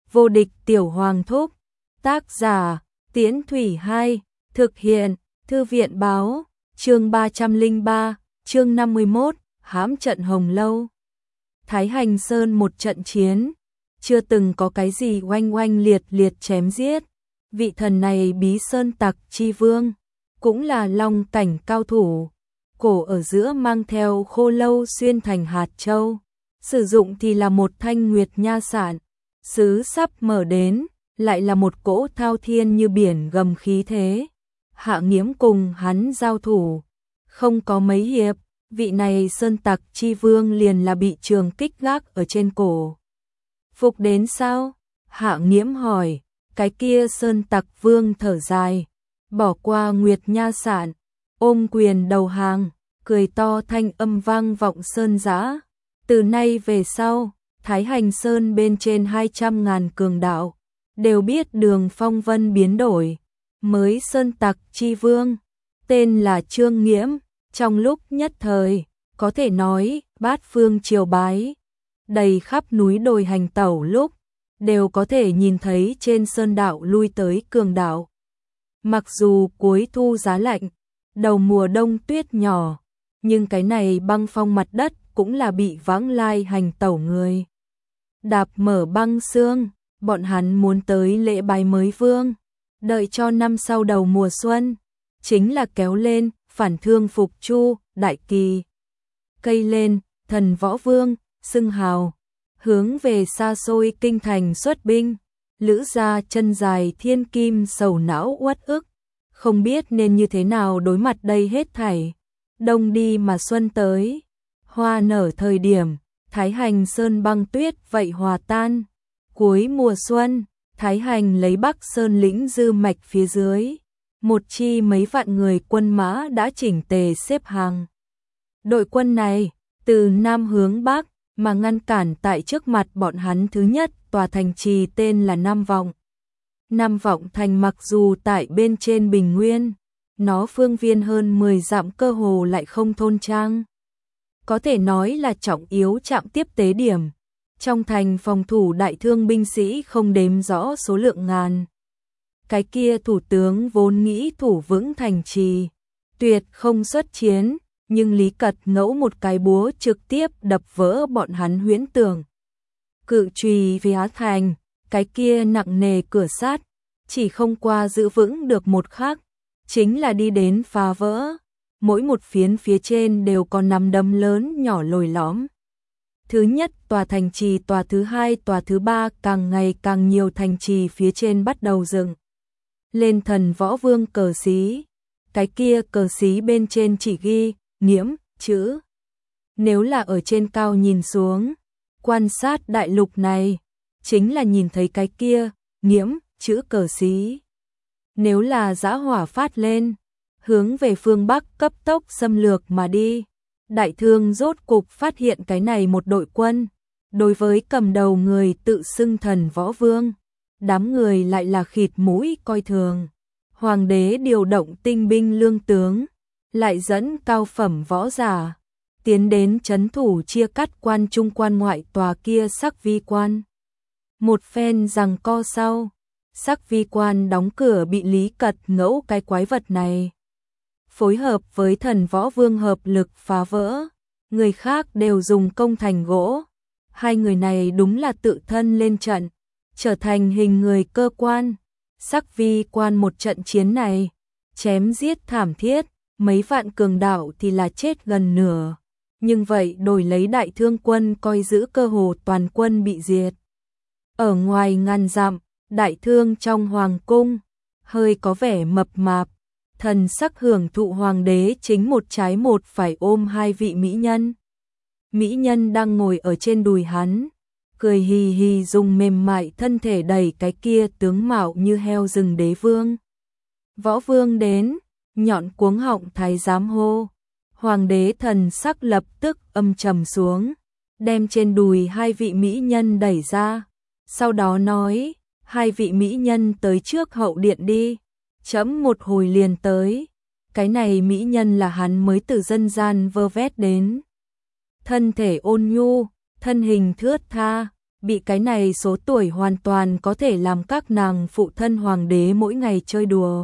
Vô địch tiểu hoàng thúc. Tác giả, Tiễn Thủy 2, thực hiện, Thư viện báo, chương 303, chương 51, hãm trận Hồng Lâu. Thái Hành Sơn một trận chiến, chưa từng có cái gì oanh oanh liệt liệt chém giết. Vị thần này Bí Sơn Tặc Chi Vương, cũng là long cảnh cao thủ, cổ ở giữa mang theo khô lâu xuyên thành hạt châu, sử dụng thì là một thanh nguyệt nha sạn, sứ sắp mở đến, lại là một cỗ thao thiên như biển gầm khí thế. Hạ Nghiễm cùng hắn giao thủ, không có mấy hiệp, vị này Sơn Tặc Chi Vương liền là bị trường kích gác ở trên cổ. Phục đến sao? Hạ Nghiễm hỏi. Cái kia Sơn Tặc Vương thở dài, bỏ qua nguyệt nha sạn, ôm quyền đầu hàng, cười to, thanh âm vang vọng sơn giã. Từ nay về sau, Thái Hành Sơn bên trên 200.000 cường đạo đều biết đường phong vân biến đổi. Mới Sơn Tặc Chi Vương, tên là Trương Nghiễm, trong lúc nhất thời, có thể nói bát phương triều bái, đầy khắp núi đồi hành tẩu lúc đều có thể nhìn thấy trên sơn đạo lui tới cường đạo. Mặc dù cuối thu giá lạnh, đầu mùa đông tuyết nhỏ, nhưng cái này băng phong mặt đất cũng là bị vãng lai hành tẩu người đạp mở băng xương. Bọn hắn muốn tới lễ bái mới vương, đợi cho năm sau đầu mùa xuân, chính là kéo lên phản thương phục chu đại kỳ, cây lên thần võ vương xưng hào, hướng về xa xôi kinh thành xuất binh. Lữ gia chân dài thiên kim sầu não uất ức, không biết nên như thế nào đối mặt đây hết thảy. Đông đi mà xuân tới, hoa nở thời điểm, Thái Hành Sơn băng tuyết vậy hòa tan. Cuối mùa xuân, Thái Hành lấy Bắc Sơn lĩnh dư mạch phía dưới, một chi mấy vạn người quân mã đã chỉnh tề xếp hàng. Đội quân này, từ Nam hướng Bắc, mà ngăn cản tại trước mặt bọn hắn thứ nhất tòa thành trì tên là Nam Vọng. Nam Vọng thành mặc dù tại bên trên bình nguyên, nó phương viên hơn 10 dặm cơ hồ lại không thôn trang. Có thể nói là trọng yếu trạm tiếp tế điểm. Trong thành phòng thủ đại thương binh sĩ không đếm rõ số lượng ngàn. Cái kia thủ tướng vốn nghĩ thủ vững thành trì, tuyệt không xuất chiến, nhưng Lý Cật ngẫu một cái búa trực tiếp đập vỡ bọn hắn huyễn tưởng. Cự chùy phía thành, cái kia nặng nề cửa sắt, chỉ không qua giữ vững được một khắc, chính là đi đến phá vỡ. Mỗi một phiến phía trên đều có nắm đấm lớn nhỏ lồi lõm. Thứ nhất tòa thành trì, tòa thứ hai, tòa thứ ba, càng ngày càng nhiều thành trì phía trên bắt đầu dựng lên thần võ vương cờ xí. Cái kia cờ xí bên trên chỉ ghi Nghiễm chữ. Nếu là ở trên cao nhìn xuống, quan sát đại lục này, chính là nhìn thấy cái kia Nghiễm chữ cờ xí. Nếu là dã hỏa phát lên, hướng về phương Bắc cấp tốc xâm lược mà đi, đại thương rốt cục phát hiện cái này một đội quân. Đối với cầm đầu người tự xưng thần võ vương, đám người lại là khịt mũi coi thường. Hoàng đế điều động tinh binh lương tướng, lại dẫn cao phẩm võ giả tiến đến trấn thủ chia cắt quan trung quan ngoại tòa kia Sắc Vi quan. Một phen giằng co sau, Sắc Vi quan đóng cửa bị Lý Cật ngẫu cái quái vật này phối hợp với thần võ vương hợp lực phá vỡ. Người khác đều dùng công thành gỗ, hai người này đúng là tự thân lên trận, trở thành hình người cơ quan. Sắc Vi quan một trận chiến này, chém giết thảm thiết, mấy vạn cường đạo thì là chết gần nửa, nhưng vậy đổi lấy đại thương quân coi giữ cơ hồ toàn quân bị diệt. Ở ngoài ngàn dặm, đại thương trong hoàng cung, hơi có vẻ mập mạp, thần sắc hưởng thụ hoàng đế chính một trái một phải ôm hai vị mỹ nhân. Mỹ nhân đang ngồi ở trên đùi hắn, cười hì hì dùng mềm mại thân thể đẩy cái kia tướng mạo như heo rừng đế vương. Võ vương đến, nhọn cuống họng thái giám hô. Hoàng đế thần sắc lập tức âm trầm xuống, đem trên đùi hai vị mỹ nhân đẩy ra, sau đó nói, hai vị mỹ nhân tới trước hậu điện đi, chấm một hồi liền tới. Cái này mỹ nhân là hắn mới từ dân gian vơ vét đến. Thân thể ôn nhu, thân hình thướt tha, bị cái này số tuổi hoàn toàn có thể làm các nàng phụ thân hoàng đế mỗi ngày chơi đùa.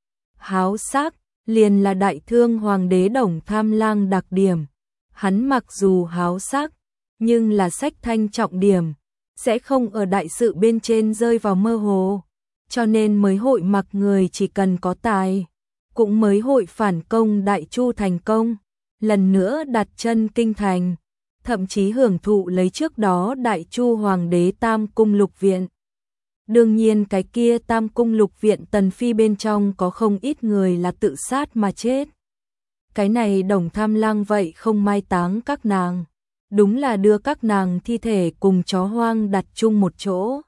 Háo sắc, liền là đại thương hoàng đế Đồng Tham Lang đặc điểm. Hắn mặc dù háo sắc, nhưng là sách thanh trọng điểm, sẽ không ở đại sự bên trên rơi vào mơ hồ, cho nên mới hội mặc người chỉ cần có tài, cũng mới hội phản công Đại Chu thành công, lần nữa đặt chân kinh thành, thậm chí hưởng thụ lấy trước đó Đại Chu hoàng đế Tam Cung Lục Viện. Đương nhiên cái kia Tam Cung Lục Viện tần phi bên trong có không ít người là tự sát mà chết. Cái này Đồng Tham Lang vậy không mai táng các nàng, đúng là đưa các nàng thi thể cùng chó hoang đặt chung một chỗ.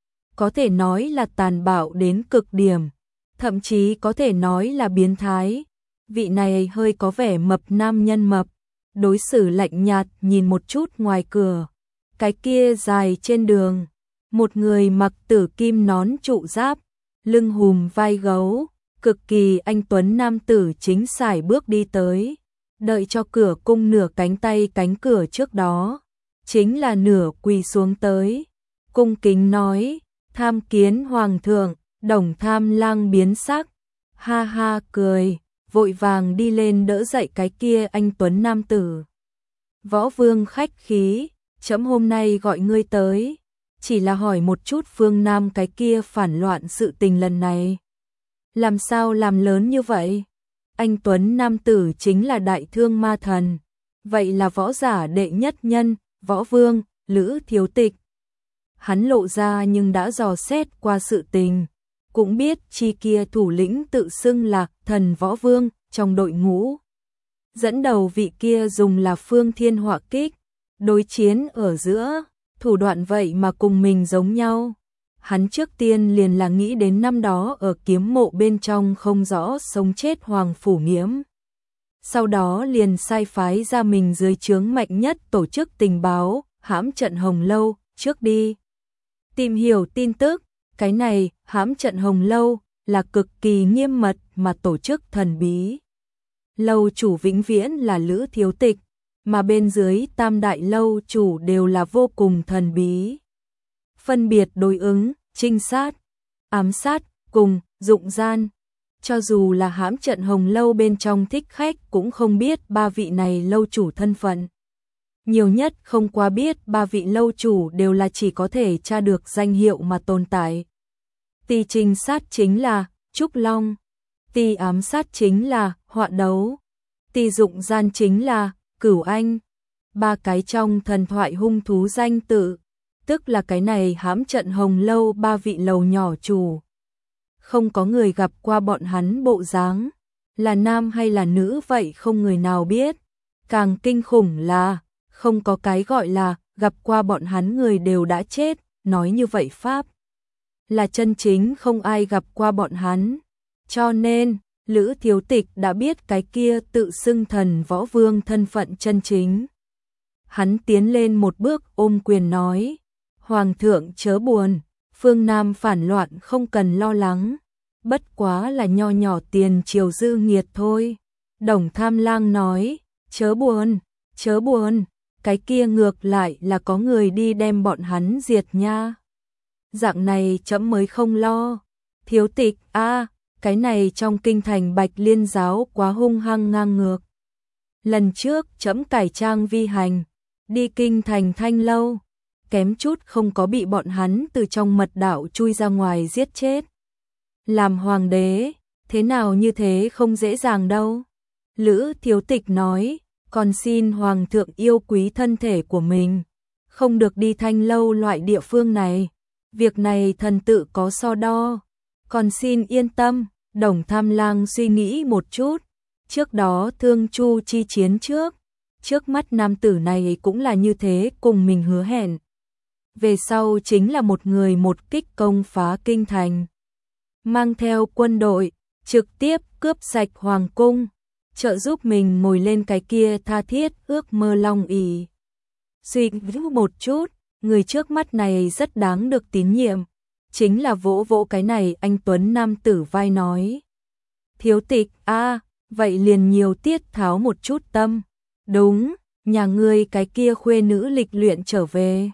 Có thể nói là tàn bạo đến cực điểm, thậm chí có thể nói là biến thái. Vị này hơi có vẻ mập nam nhân mập, đối xử lạnh nhạt nhìn một chút ngoài cửa. Cái kia dài trên đường, một người mặc tử kim nón trụ giáp, lưng hùm vai gấu, cực kỳ anh tuấn nam tử chính sải bước đi tới, đợi cho cửa cung nửa cánh tay cánh cửa trước đó, chính là nửa quỳ xuống tới, cung kính nói, tham kiến hoàng thượng. Đồng Tham Lang biến sắc, ha ha cười, vội vàng đi lên đỡ dậy cái kia anh tuấn nam tử. Võ Vương khách khí, trẫm hôm nay gọi ngươi tới, chỉ là hỏi một chút phương Nam cái kia phản loạn sự tình lần này. Làm sao làm lớn như vậy? Anh tuấn nam tử chính là Đại Thương Ma Thần, vậy là võ giả đệ nhất nhân, Võ Vương, Lữ Thiếu Tịch. Hắn lộ ra nhưng đã dò xét qua sự tình, cũng biết chi kia thủ lĩnh tự xưng là Thần Võ Vương trong đội ngũ. Dẫn đầu vị kia dùng là Phương Thiên Họa Kích, đối chiến ở giữa, thủ đoạn vậy mà cùng mình giống nhau. Hắn trước tiên liền là nghĩ đến năm đó ở kiếm mộ bên trong không rõ sống chết Hoàng Phủ Nghiễm. Sau đó liền sai phái ra mình dưới trướng mạnh nhất tổ chức tình báo, hãm trận Hồng Lâu, trước đi tìm hiểu tin tức. Cái này, hãm trận Hồng Lâu, là cực kỳ nghiêm mật mà tổ chức thần bí. Lâu chủ vĩnh viễn là Lữ Thiếu Tịch, mà bên dưới tam đại lâu chủ đều là vô cùng thần bí. Phân biệt đối ứng, trinh sát, ám sát, cùng, dụng gian. Cho dù là hãm trận Hồng Lâu bên trong thích khách cũng không biết ba vị này lâu chủ thân phận. Nhiều nhất không qua biết ba vị lâu chủ đều là chỉ có thể tra được danh hiệu mà tồn tại. Tỳ trinh sát chính là Trúc Long, tỳ ám sát chính là Họa Đấu, tỳ dụng gian chính là Cửu Anh. Ba cái trong thần thoại hung thú danh tự, tức là cái này hãm trận Hồng Lâu ba vị lầu nhỏ chủ. Không có người gặp qua bọn hắn bộ dáng, là nam hay là nữ vậy không người nào biết. Càng kinh khủng là, không có cái gọi là gặp qua bọn hắn người đều đã chết, nói như vậy pháp là chân chính không ai gặp qua bọn hắn. Cho nên, Lữ Thiếu Tịch đã biết cái kia tự xưng Thần Võ Vương thân phận chân chính. Hắn tiến lên một bước ôm quyền nói, Hoàng thượng chớ buồn, phương Nam phản loạn không cần lo lắng, bất quá là nho nhỏ tiền triều dư nghiệt thôi. Đồng Tham Lang nói, chớ buồn, cái kia ngược lại là có người đi đem bọn hắn diệt nha. Dạng này trẫm mới không lo. Thiếu Tịch cái này trong kinh thành Bạch Liên giáo quá hung hăng ngang ngược. Lần trước trẫm cải trang vi hành, đi kinh thành Thanh Lâu, kém chút không có bị bọn hắn từ trong mật đạo chui ra ngoài giết chết. Làm hoàng đế, thế nào như thế không dễ dàng đâu. Lữ Thiếu Tịch nói, còn xin hoàng thượng yêu quý thân thể của mình, không được đi Thanh Lâu loại địa phương này. Việc này thần tự có so đo, còn xin yên tâm. Đồng Tham Lang suy nghĩ một chút, trước đó Thương Chu chi chiến trước mắt nam tử này cũng là như thế cùng mình hứa hẹn. Về sau chính là một người một kích công phá kinh thành, mang theo quân đội, trực tiếp cướp sạch hoàng cung, trợ giúp mình ngồi lên cái kia tha thiết ước mơ long ỷ. Suy nghĩ một chút, người trước mắt này rất đáng được tín nhiệm, chính là vỗ vỗ cái này anh tuấn nam tử vai nói. Thiếu Tịch vậy liền nhiều tiết tháo một chút tâm. Đúng, nhà ngươi cái kia khuê nữ lịch luyện trở về.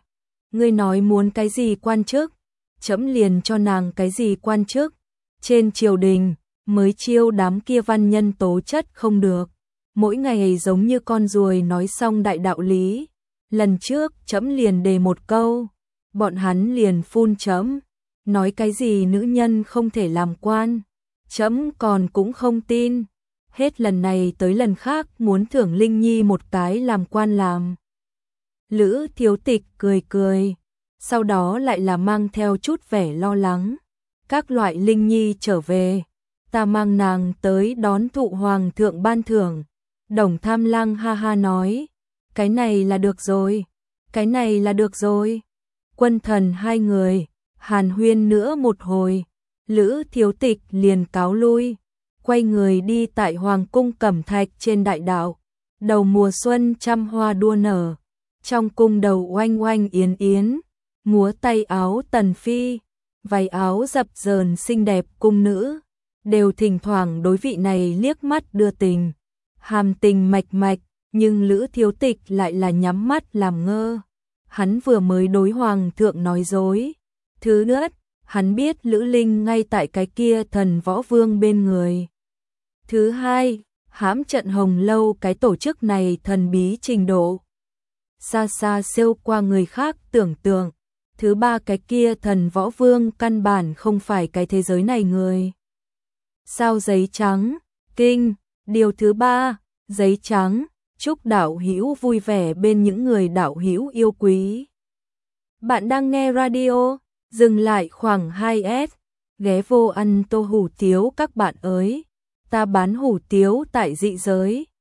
Ngươi nói muốn cái gì quan chức, trẫm liền cho nàng cái gì quan chức. Trên triều đình, mới chiêu đám kia văn nhân tố chất không được. Mỗi ngày giống như con ruồi nói xong đại đạo lý. Lần trước trẫm liền đề một câu, bọn hắn liền phun trẫm, nói cái gì nữ nhân không thể làm quan. Trẫm còn cũng không tin. Hết lần này tới lần khác muốn thưởng Linh Nhi một cái làm quan làm. Lữ Thiếu Tịch cười cười, sau đó lại là mang theo chút vẻ lo lắng. Các loại Linh Nhi trở về, ta mang nàng tới đón thụ hoàng thượng ban thưởng. Đồng Tham Lang ha ha nói, cái này là được rồi, cái này là được rồi. Quân thần hai người, hàn huyên nữa một hồi, Lữ Thiếu Tịch liền cáo lui, quay người đi tại Hoàng cung Cẩm Thạch trên đại đạo. Đầu mùa xuân trăm hoa đua nở, trong cung đầu oanh oanh yến yến, múa tay áo tần phi, váy áo dập dờn xinh đẹp cung nữ, đều thỉnh thoảng đối vị này liếc mắt đưa tình, hàm tình mạch mạch, nhưng Lữ Thiếu Tịch lại là nhắm mắt làm ngơ. Hắn vừa mới đối hoàng thượng nói dối. Thứ nữa, hắn biết Lữ Linh ngay tại cái kia Thần Võ Vương bên người. Thứ hai, hãm trận Hồng Lâu cái tổ chức này thần bí trình độ xa xa siêu qua người khác tưởng tượng. Thứ ba, cái kia Thần Võ Vương căn bản không phải cái thế giới này người. Sao giấy trắng, kinh. Điều thứ ba, giấy trắng, chúc đạo hữu vui vẻ bên những người đạo hữu yêu quý. Bạn đang nghe radio, dừng lại khoảng 2S, ghé vô ăn tô hủ tiếu các bạn ơi. Ta bán hủ tiếu tại dị giới.